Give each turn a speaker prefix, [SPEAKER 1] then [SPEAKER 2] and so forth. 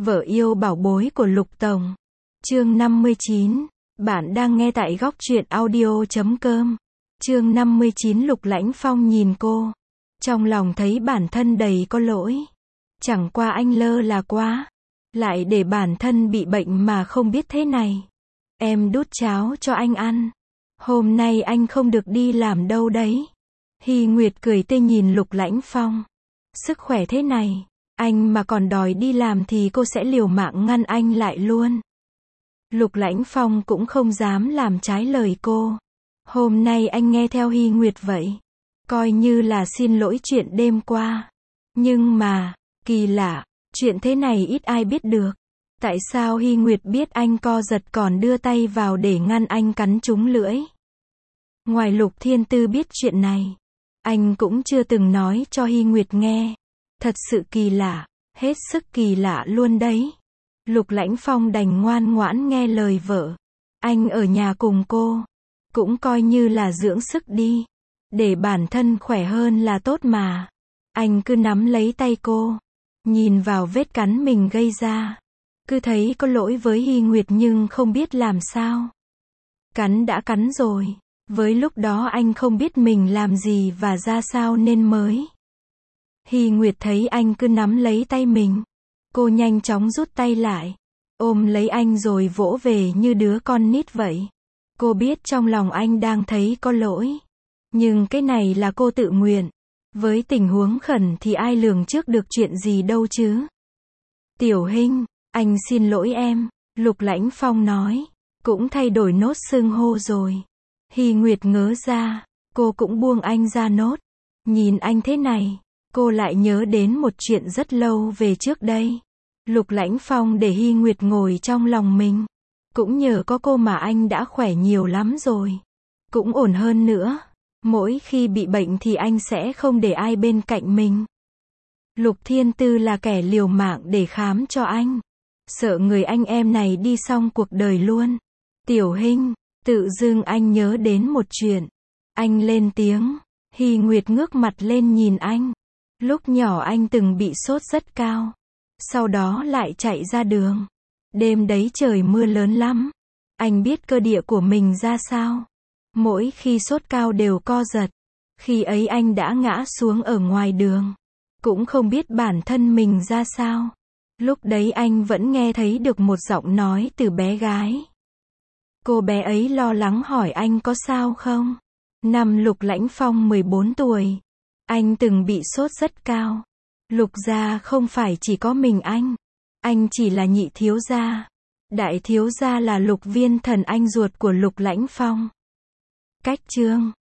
[SPEAKER 1] Vợ yêu bảo bối của Lục Tổng. Chương 59. Bạn đang nghe tại góc truyện audio.com. Chương 59. Lục Lãnh Phong nhìn cô. Trong lòng thấy bản thân đầy có lỗi. Chẳng qua anh lơ là quá. Lại để bản thân bị bệnh mà không biết thế này. Em đút cháo cho anh ăn. Hôm nay anh không được đi làm đâu đấy. Hy Nguyệt cười tê nhìn Lục Lãnh Phong. Sức khỏe thế này, anh mà còn đòi đi làm thì cô sẽ liều mạng ngăn anh lại luôn. Lục Lãnh Phong cũng không dám làm trái lời cô. Hôm nay anh nghe theo Hy Nguyệt vậy. Coi như là xin lỗi chuyện đêm qua. Nhưng mà, kỳ lạ, chuyện thế này ít ai biết được. Tại sao Hy Nguyệt biết anh co giật còn đưa tay vào để ngăn anh cắn trúng lưỡi? Ngoài Lục Thiên Tư biết chuyện này, anh cũng chưa từng nói cho Hy Nguyệt nghe. Thật sự kỳ lạ, hết sức kỳ lạ luôn đấy. Lục Lãnh Phong đành ngoan ngoãn nghe lời vợ. Anh ở nhà cùng cô, cũng coi như là dưỡng sức đi. Để bản thân khỏe hơn là tốt mà. Anh cứ nắm lấy tay cô, nhìn vào vết cắn mình gây ra. Cứ thấy có lỗi với Hy Nguyệt nhưng không biết làm sao. Cắn đã cắn rồi. Với lúc đó anh không biết mình làm gì và ra sao nên mới. Hy Nguyệt thấy anh cứ nắm lấy tay mình. Cô nhanh chóng rút tay lại. Ôm lấy anh rồi vỗ về như đứa con nít vậy. Cô biết trong lòng anh đang thấy có lỗi. Nhưng cái này là cô tự nguyện. Với tình huống khẩn thì ai lường trước được chuyện gì đâu chứ. Tiểu Hinh, anh xin lỗi em. Lục Lãnh Phong nói. Cũng thay đổi nốt xưng hô rồi. Hy Nguyệt ngớ ra. Cô cũng buông anh ra nốt. Nhìn anh thế này, cô lại nhớ đến một chuyện rất lâu về trước đây. Lục Lãnh Phong để Hy Nguyệt ngồi trong lòng mình. Cũng nhờ có cô mà anh đã khỏe nhiều lắm rồi. Cũng ổn hơn nữa. Mỗi khi bị bệnh thì anh sẽ không để ai bên cạnh mình. Lục Thiên Tư là kẻ liều mạng để khám cho anh. Sợ người anh em này đi xong cuộc đời luôn. Tiểu Hinh, tự dưng anh nhớ đến một chuyện. Anh lên tiếng. Hy Nguyệt ngước mặt lên nhìn anh. Lúc nhỏ anh từng bị sốt rất cao. Sau đó lại chạy ra đường. Đêm đấy trời mưa lớn lắm. Anh biết cơ địa của mình ra sao. Mỗi khi sốt cao đều co giật. Khi ấy anh đã ngã xuống ở ngoài đường. Cũng không biết bản thân mình ra sao. Lúc đấy anh vẫn nghe thấy được một giọng nói từ bé gái. Cô bé ấy lo lắng hỏi anh có sao không? Năm Lục Lãnh Phong 14 tuổi. Anh từng bị sốt rất cao. Lục gia không phải chỉ có mình anh. Anh chỉ là nhị thiếu gia. Đại thiếu gia là Lục Viên Thần anh ruột của Lục Lãnh Phong. Cách chương